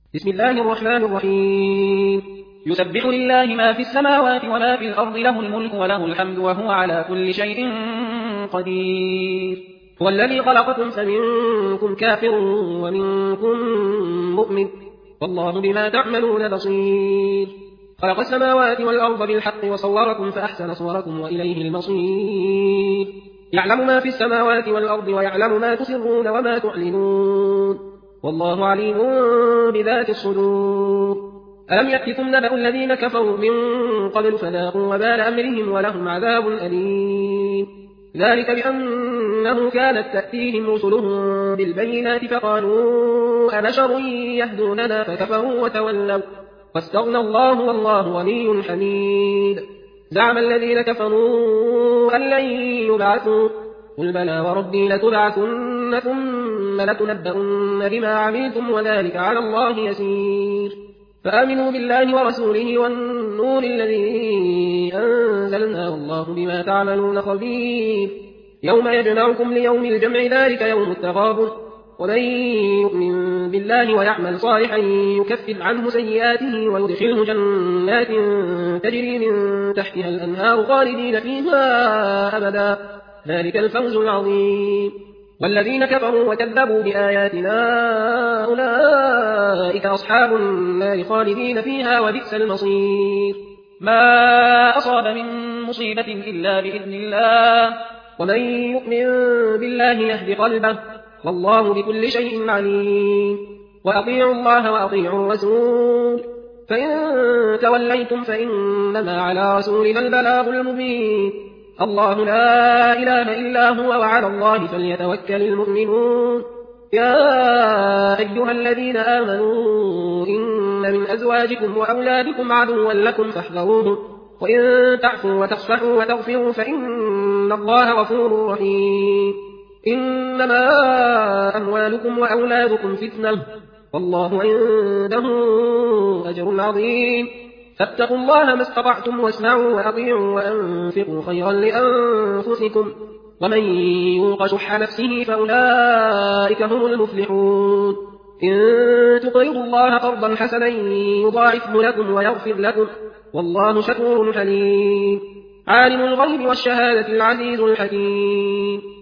بسم الله الرحمن الرحيم. يسبح لله ما في السماوات وما في الأرض، له الملك وله الحمد وهو على كل شيء قدير. هو الذي خلقكم فمنكم كافر ومنكم مؤمن، والله بما تعملون بصير. خلق السماوات والأرض بالحق وصوركم فأحسن صوركم وإليه المصير. يعلم ما في السماوات والأرض ويعلم ما تسرون وما تعلنون، والله عليم بذات الصدور. ألم يأتكم نبأ الذين كفروا من قبل فذاقوا وبال أمرهم ولهم عذاب أليم. ذلك بأنه كانت تأتيهم رسلهم بالبينات فقالوا أبشر يهدوننا فكفروا وتولوا واستغنى الله والله غني حميد. زعم الذين كفروا أن لن يبعثوا، قل بلى وربي لتبعثن ثم لتنبؤن بما عملتم وذلك على الله يسير. فآمنوا بالله ورسوله والنور الذي أنزلنا والله بما تعملون خبير. يوم يجمعكم ليوم الجمع، ذلك يوم التغابن، ومن يؤمن بالله ويعمل صالحا يكفر عنه سيئاته ويدخله جنات تجري من تحتها الأنهار خالدين فيها أبدا، ذلك الفوز العظيم. والذين كفروا وكذبوا بآياتنا أولئك أصحاب النار خالدين فيها وبئس المصير. ما أصاب من مصيبة إلا بإذن الله، ومن يؤمن بالله يهد قلبه، والله بكل شيء عليم. وأطيعوا الله وأطيعوا الرسول، فإن توليتم فإنما على رسولنا البلاغ المبين. الله لا إله إلا هو وعلى الله فليتوكل المؤمنون. يا أيها الذين آمنوا إن من أزواجكم وأولادكم عدوا لكم فاحذروهم، وإن تعفوا وتصفحوا وتغفروا فإن الله غفور رحيم. إنما أموالكم وأولادكم فتنة، والله عنده أجر عظيم. فاتقوا الله ما استطعتم واسمعوا وأطيعوا وأنفقوا خيرا لأنفسكم، ومن يوق شح نفسه فأولئك هم المفلحون. إن تقرضوا الله قرضا حسنا يضاعفه لكم ويغفر لكم، والله شكور حليم. عالم الغيب والشهادة العزيز الحكيم.